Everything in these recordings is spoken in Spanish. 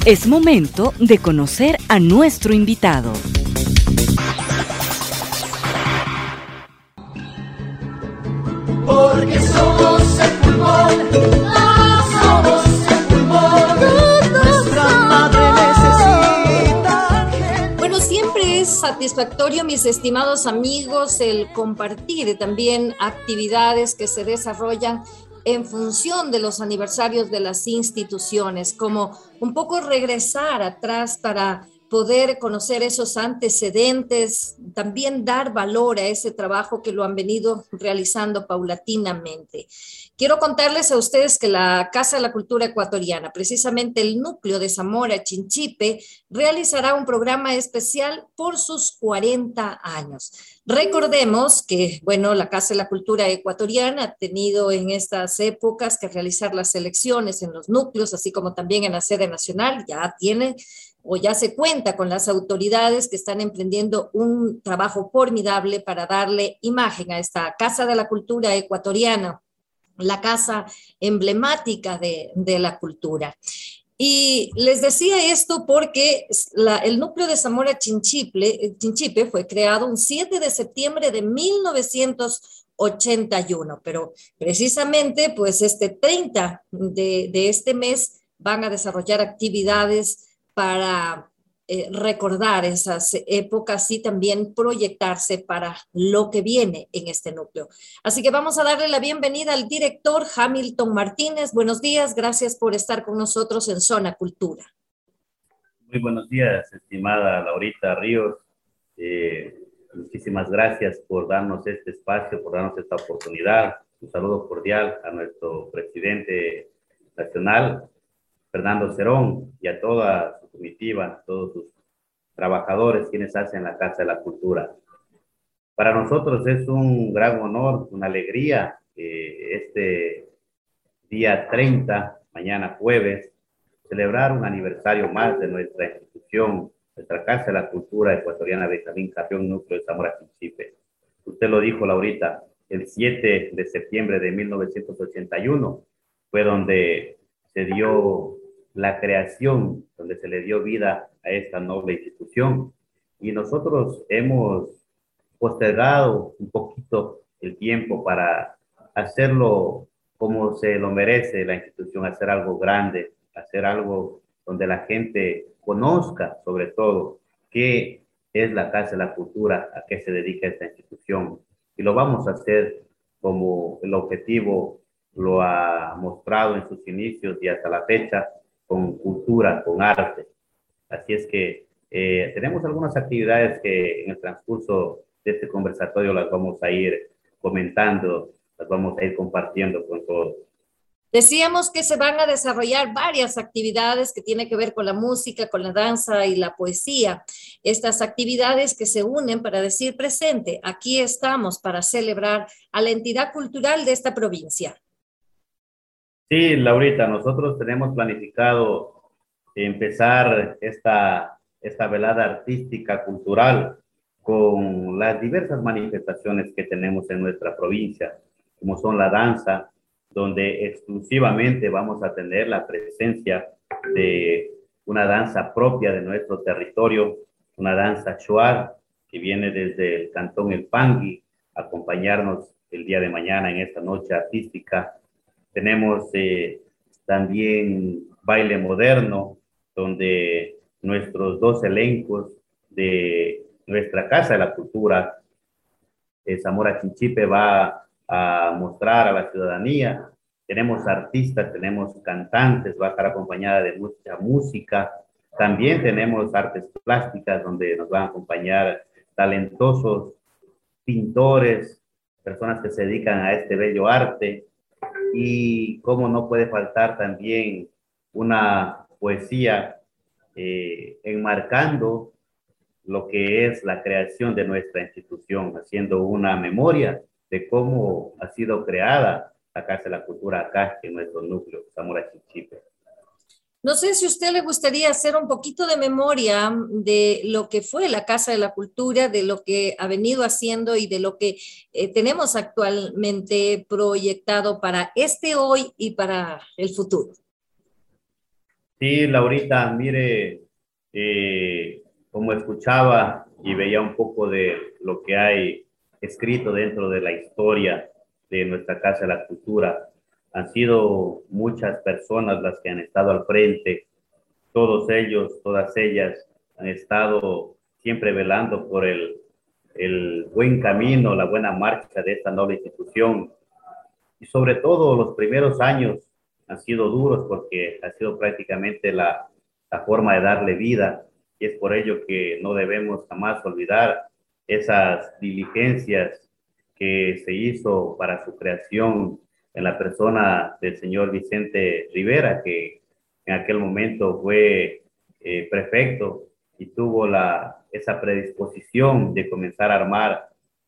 Es momento de conocer a nuestro invitado. Porque somos el pulmón, somos el pulmón, nuestra madre necesita. Bueno, siempre es satisfactorio, mis estimados amigos, el compartir también actividades que se desarrollan en función de los aniversarios de las instituciones, como un poco regresar atrás para poder conocer esos antecedentes, también dar valor a ese trabajo que lo han venido realizando paulatinamente. Quiero contarles a ustedes que la Casa de la Cultura Ecuatoriana, precisamente el núcleo de Zamora Chinchipe, realizará un programa especial por sus 40 años. Recordemos que, bueno, la Casa de la Cultura Ecuatoriana ha tenido en estas épocas que realizar las elecciones en los núcleos, así como también en la sede nacional, ya tiene o ya se cuenta con las autoridades que están emprendiendo un trabajo formidable para darle imagen a esta Casa de la Cultura Ecuatoriana, la casa emblemática de la cultura. Y les decía esto porque el núcleo de Zamora Chinchipe fue creado un 7 de septiembre de 1981, pero precisamente pues este 30 de este mes van a desarrollar actividades para recordar esas épocas y también proyectarse para lo que viene en este núcleo. Así que vamos a darle la bienvenida al director Hamilton Martínez. Buenos días, gracias por estar con nosotros en Zona Cultura. Muy buenos días, estimada Laurita Ríos. Muchísimas gracias por darnos este espacio, por darnos esta oportunidad. Un saludo cordial a nuestro presidente nacional, Fernando Cerón, y a toda su comitiva, a todos sus trabajadores quienes hacen la Casa de la Cultura. Para nosotros es un gran honor, una alegría este día 30, mañana jueves, celebrar un aniversario más de nuestra institución, nuestra Casa de la Cultura Ecuatoriana Benjamín Carrión, núcleo de Zamora Chinchipe. Usted lo dijo, Laurita, el 7 de septiembre de 1981 fue donde se dio la creación, donde se le dio vida a esta noble institución. Y nosotros hemos postergado un poquito el tiempo para hacerlo como se lo merece la institución, hacer algo grande, hacer algo donde la gente conozca sobre todo qué es la Casa de la Cultura, a qué se dedica esta institución. Y lo vamos a hacer como el objetivo lo ha mostrado en sus inicios y hasta la fecha, con cultura, con arte. Así es que tenemos algunas actividades que en el transcurso de este conversatorio las vamos a ir comentando, las vamos a ir compartiendo con todos. Decíamos que se van a desarrollar varias actividades que tienen que ver con la música, con la danza y la poesía. Estas actividades que se unen para decir presente, aquí estamos para celebrar a la entidad cultural de esta provincia. Sí, Laurita, nosotros tenemos planificado empezar esta velada artística cultural con las diversas manifestaciones que tenemos en nuestra provincia, como son la danza, donde exclusivamente vamos a tener la presencia de una danza propia de nuestro territorio, una danza shuar, que viene desde el cantón El Pangui, a acompañarnos el día de mañana en esta noche artística. Tenemos también baile moderno, donde nuestros dos elencos de nuestra Casa de la Cultura, Zamora Chinchipe, va a mostrar a la ciudadanía. Tenemos artistas, tenemos cantantes, va a estar acompañada de mucha música. También tenemos artes plásticas, donde nos van a acompañar talentosos pintores, personas que se dedican a este bello arte. Y cómo no puede faltar también una poesía enmarcando lo que es la creación de nuestra institución, haciendo una memoria de cómo ha sido creada la Casa de la Cultura acá en nuestro núcleo, Zamora Chinchipe. No sé si a usted le gustaría hacer un poquito de memoria de lo que fue la Casa de la Cultura, de lo que ha venido haciendo y de lo que tenemos actualmente proyectado para este hoy y para el futuro. Sí, Laurita, mire, como escuchaba y veía un poco de lo que hay escrito dentro de la historia de nuestra Casa de la Cultura, han sido muchas personas las que han estado al frente, todos ellos, todas ellas han estado siempre velando por el buen camino, la buena marcha de esta noble institución. Y sobre todo los primeros años han sido duros porque ha sido prácticamente la forma de darle vida, y es por ello que no debemos jamás olvidar esas diligencias que se hizo para su creación en la persona del señor Vicente Rivera, que en aquel momento fue prefecto y tuvo esa predisposición de comenzar a armar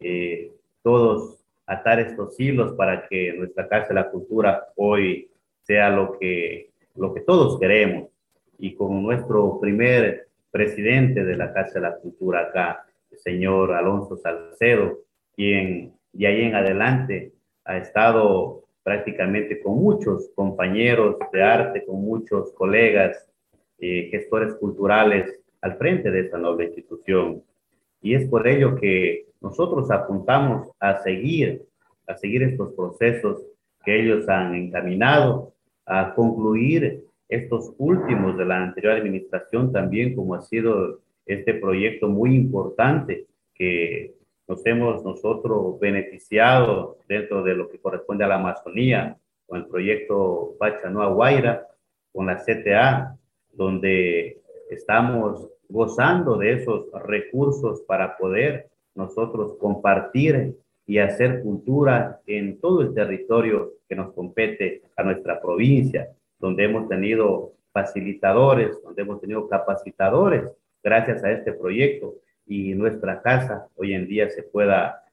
todos, atar estos hilos para que nuestra Casa de la Cultura hoy sea lo que todos queremos. Y con nuestro primer presidente de la Casa de la Cultura acá, el señor Alonso Salcedo, quien de ahí en adelante ha estado prácticamente con muchos compañeros de arte, con muchos colegas, gestores culturales al frente de esta noble institución. Y es por ello que nosotros apuntamos a seguir estos procesos que ellos han encaminado, a concluir estos últimos de la anterior administración también, como ha sido este proyecto muy importante que nos hemos nosotros beneficiado dentro de lo que corresponde a la Amazonía, con el proyecto Pachanúa Guaira, con la CTA, donde estamos gozando de esos recursos para poder nosotros compartir y hacer cultura en todo el territorio que nos compete a nuestra provincia, donde hemos tenido facilitadores, donde hemos tenido capacitadores gracias a este proyecto, y nuestra casa hoy en día se pueda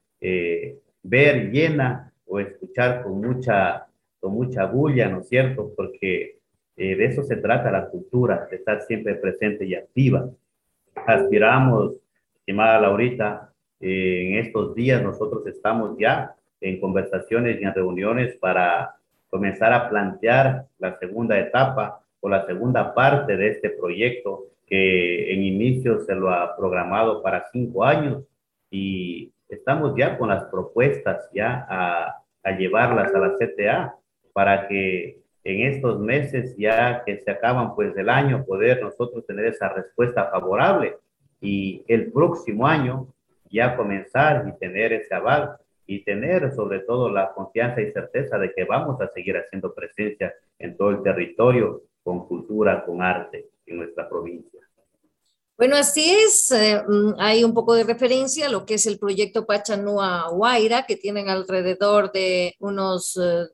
ver llena o escuchar con mucha bulla, ¿no es cierto? Porque de eso se trata la cultura, de estar siempre presente y activa. Aspiramos, estimada Laurita, en estos días nosotros estamos ya en conversaciones y en reuniones para comenzar a plantear la segunda etapa o la segunda parte de este proyecto, que en inicio se lo ha programado para 5 años, y estamos ya con las propuestas ya a llevarlas a la CTA para que en estos meses ya que se acaban pues del año poder nosotros tener esa respuesta favorable, y el próximo año ya comenzar y tener ese aval y tener sobre todo la confianza y certeza de que vamos a seguir haciendo presencia en todo el territorio con cultura, con arte en nuestra provincia. Bueno, así es. Hay un poco de referencia a lo que es el proyecto Pachanúa Guaira, que tienen alrededor de unos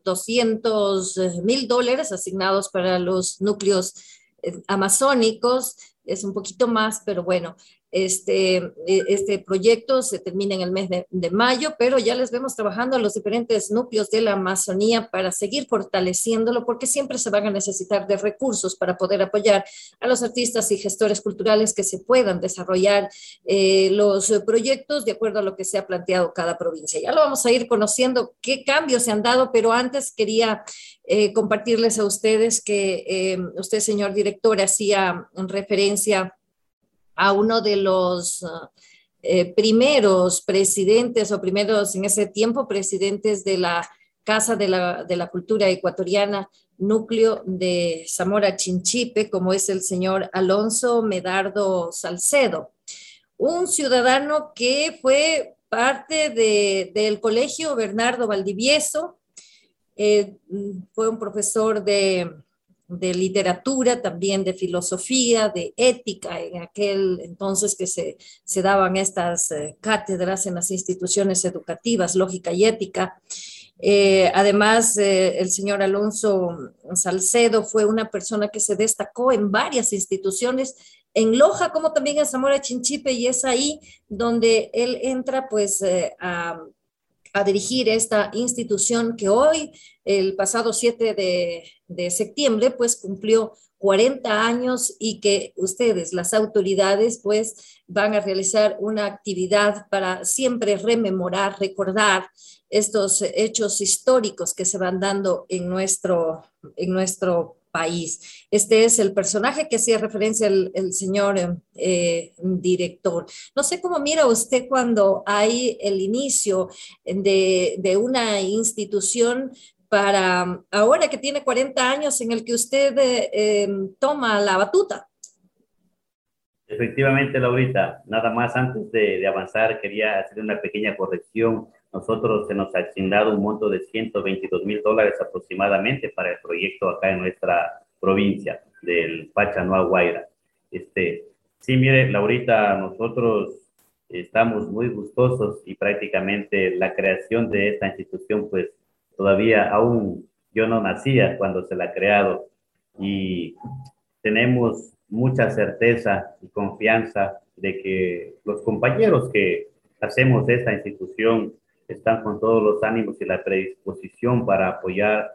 $200,000 asignados para los núcleos amazónicos. Es un poquito más, pero bueno, este proyecto se termina en el mes de mayo, pero ya les vemos trabajando a los diferentes núcleos de la Amazonía para seguir fortaleciéndolo, porque siempre se van a necesitar de recursos para poder apoyar a los artistas y gestores culturales que se puedan desarrollar los proyectos de acuerdo a lo que se ha planteado cada provincia. Ya lo vamos a ir conociendo qué cambios se han dado, pero antes quería compartirles a ustedes que usted, señor director, hacía referencia a uno de los primeros presidentes o primeros en ese tiempo presidentes de la Casa de la Cultura Ecuatoriana, núcleo de Zamora Chinchipe, como es el señor Alonso Medardo Salcedo, un ciudadano que fue parte del Colegio Bernardo Valdivieso, fue un profesor de literatura, también de filosofía, de ética, en aquel entonces que se daban estas cátedras en las instituciones educativas, lógica y ética. Además, el señor Alonso Salcedo fue una persona que se destacó en varias instituciones, en Loja como también en Zamora Chinchipe, y es ahí donde él entra pues a dirigir esta institución que hoy, el pasado 7 de septiembre, pues cumplió 40 años, y que ustedes, las autoridades, pues van a realizar una actividad para siempre rememorar, recordar estos hechos históricos que se van dando en nuestro país. Este es el personaje que hacía referencia el señor director. No sé cómo mira usted cuando hay el inicio de una institución para ahora que tiene 40 años en el que usted toma la batuta. Efectivamente, Laurita, nada más antes de avanzar, quería hacer una pequeña corrección. Nosotros se nos ha asignado un monto de $122,000 aproximadamente para el proyecto acá en nuestra provincia del Pachanua Guaira. Sí, mire, Laurita, nosotros estamos muy gustosos y prácticamente la creación de esta institución, pues todavía aún yo no nacía cuando se la ha creado y tenemos mucha certeza y confianza de que los compañeros que hacemos esta institución están con todos los ánimos y la predisposición para apoyar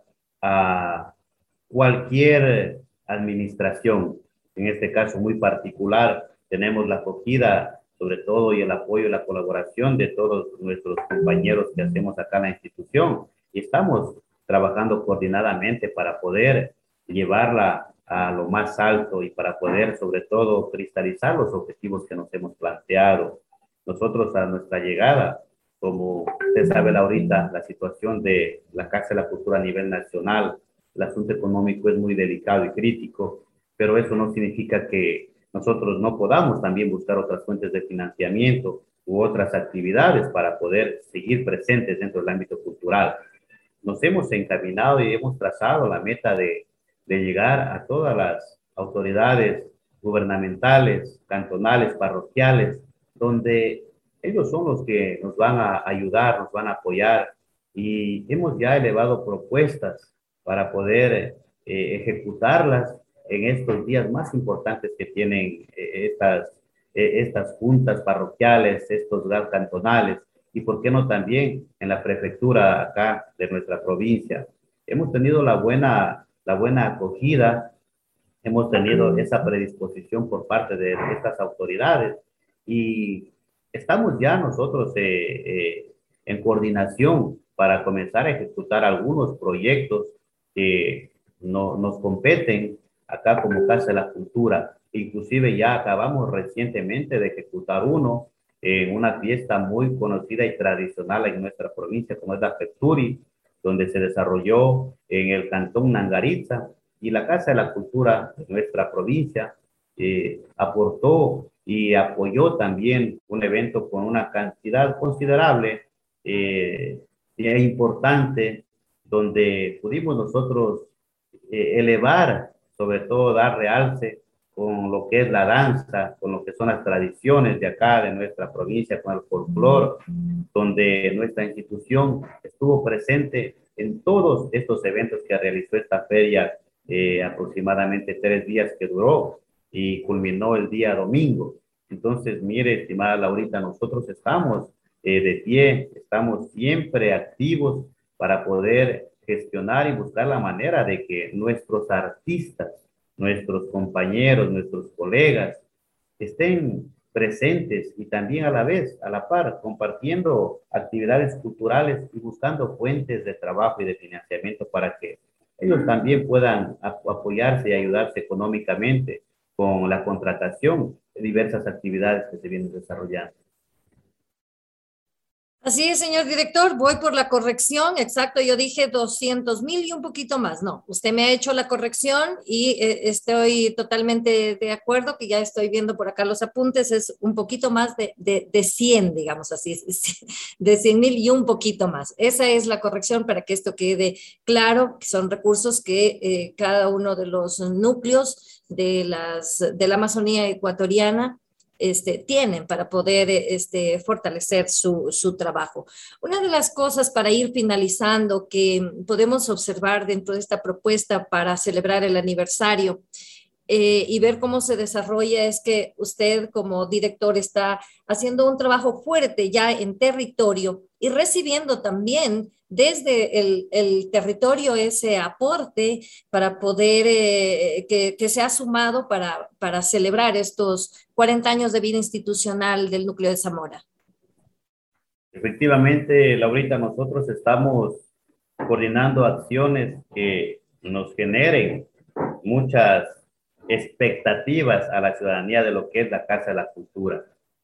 a cualquier administración. En este caso muy particular, tenemos la acogida, sobre todo, y el apoyo y la colaboración de todos nuestros compañeros que hacemos acá en la institución. Y estamos trabajando coordinadamente para poder llevarla a lo más alto y para poder, sobre todo, cristalizar los objetivos que nos hemos planteado. Nosotros, a nuestra llegada, como usted sabe, ahorita la situación de la Casa de la Cultura a nivel nacional, el asunto económico es muy delicado y crítico, pero eso no significa que nosotros no podamos también buscar otras fuentes de financiamiento u otras actividades para poder seguir presentes dentro del ámbito cultural. Nos hemos encaminado y hemos trazado la meta de llegar a todas las autoridades gubernamentales, cantonales, parroquiales, donde ellos son los que nos van a ayudar, nos van a apoyar y hemos ya elevado propuestas para poder ejecutarlas en estos días más importantes que tienen estas juntas parroquiales, estos GAD cantonales y por qué no también en la prefectura acá de nuestra provincia. Hemos tenido la buena acogida, hemos tenido esa predisposición por parte de estas autoridades y estamos ya nosotros en coordinación para comenzar a ejecutar algunos proyectos que nos competen acá como Casa de la Cultura. Inclusive ya acabamos recientemente de ejecutar uno en una fiesta muy conocida y tradicional en nuestra provincia, como es la Fecturi, donde se desarrolló en el cantón Nangaritza, y la Casa de la Cultura de nuestra provincia aportó y apoyó también un evento con una cantidad considerable e importante, donde pudimos nosotros elevar, sobre todo dar realce con lo que es la danza, con lo que son las tradiciones de acá, de nuestra provincia, con el folclore, donde nuestra institución estuvo presente en todos estos eventos que realizó esta feria, aproximadamente 3 días que duró y culminó el día domingo. Entonces, mire, estimada Laurita, nosotros estamos de pie, estamos siempre activos para poder gestionar y buscar la manera de que nuestros artistas, nuestros compañeros, nuestros colegas estén presentes y también a la vez, a la par, compartiendo actividades culturales y buscando fuentes de trabajo y de financiamiento para que ellos también puedan apoyarse y ayudarse económicamente con la contratación de diversas actividades que se vienen desarrollando. Así es, señor director, voy por la corrección, exacto, yo dije 200,000 y un poquito más, no, usted me ha hecho la corrección y estoy totalmente de acuerdo, que ya estoy viendo por acá los apuntes, es un poquito más de 100, digamos así, de 100,000 y un poquito más. Esa es la corrección para que esto quede claro, que son recursos que cada uno de los núcleos de la Amazonía ecuatoriana tienen para poder fortalecer su trabajo. Una de las cosas para ir finalizando que podemos observar dentro de esta propuesta para celebrar el aniversario y ver cómo se desarrolla es que usted como director está haciendo un trabajo fuerte ya en territorio y recibiendo también desde el territorio ese aporte para poder que se ha sumado para celebrar estos 40 años de vida institucional del núcleo de Zamora. Efectivamente, Laurita, nosotros estamos coordinando acciones que nos generen muchas expectativas a la ciudadanía de lo que es la Casa de la Cultura.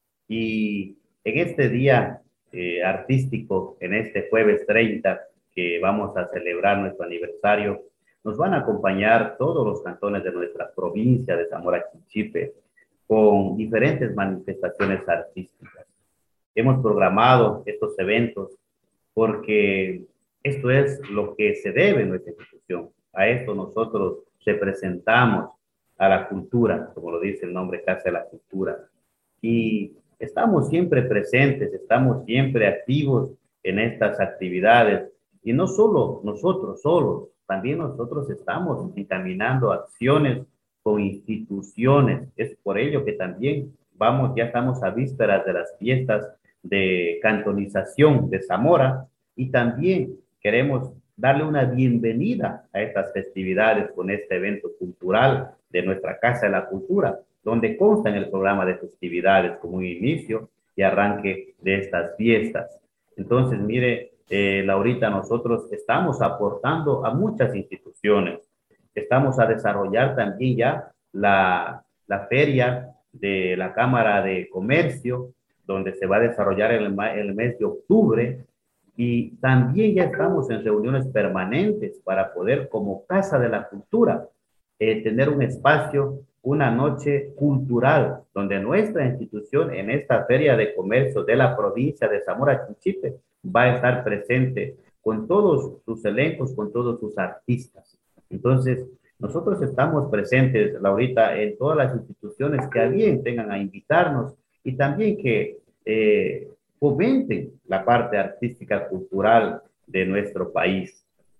Y en este día artístico, en este jueves 30, que vamos a celebrar nuestro aniversario, nos van a acompañar todos los cantones de nuestra provincia de Zamora Chinchipe con diferentes manifestaciones artísticas. Hemos programado estos eventos porque esto es lo que se debe en nuestra institución. A esto nosotros representamos a la cultura, como lo dice el nombre, Casa de la Cultura. Y estamos siempre presentes, estamos siempre activos en estas actividades. Y no solo nosotros solos, también nosotros estamos encaminando acciones con instituciones. Es por ello que también ya estamos a vísperas de las fiestas de cantonización de Zamora y también queremos darle una bienvenida a estas festividades con este evento cultural de nuestra Casa de la Cultura, donde consta en el programa de festividades como un inicio y arranque de estas fiestas. Entonces, mire, Laurita, nosotros estamos aportando a muchas instituciones. Estamos a desarrollar también ya la feria de la Cámara de Comercio, donde se va a desarrollar el mes de octubre. Y también ya estamos en reuniones permanentes para poder, como Casa de la Cultura, tener un espacio, una noche cultural, donde nuestra institución en esta Feria de Comercio de la provincia de Zamora Chinchipe va a estar presente con todos sus elencos, con todos sus artistas. Entonces, nosotros estamos presentes, Laurita, en todas las instituciones que a bien tengan a invitarnos y también que fomenten la parte artística cultural de nuestro país.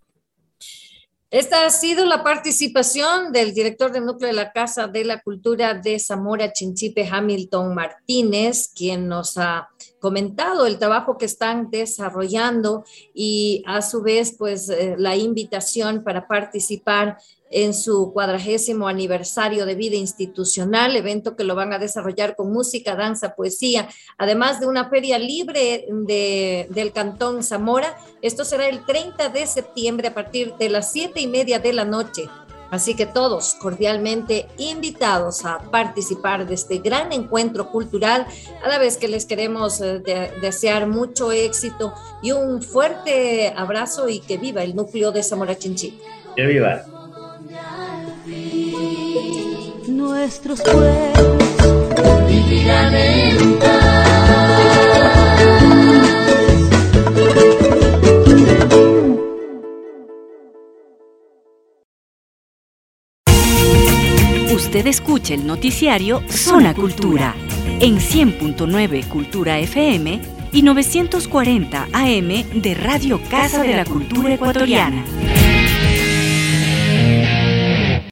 Esta ha sido la participación del director del núcleo de la Casa de la Cultura de Zamora Chinchipe, Hamilton Martínez, quien nos ha comentado el trabajo que están desarrollando y a su vez pues la invitación para participar en su 40º aniversario de vida institucional, evento que lo van a desarrollar con música, danza, poesía, además de una feria libre del Cantón Zamora. Esto será el 30 de septiembre a partir de las 7:30 de la noche. Así que todos cordialmente invitados a participar de este gran encuentro cultural, a la vez que les queremos desear mucho éxito y un fuerte abrazo y que viva el núcleo de Zamora Chinchipe. ¡Que viva! Nuestros pueblos vivirán en paz. Usted escucha el noticiario Zona Cultura en 100.9 Cultura FM y 940 AM de Radio Casa de la Cultura Ecuatoriana.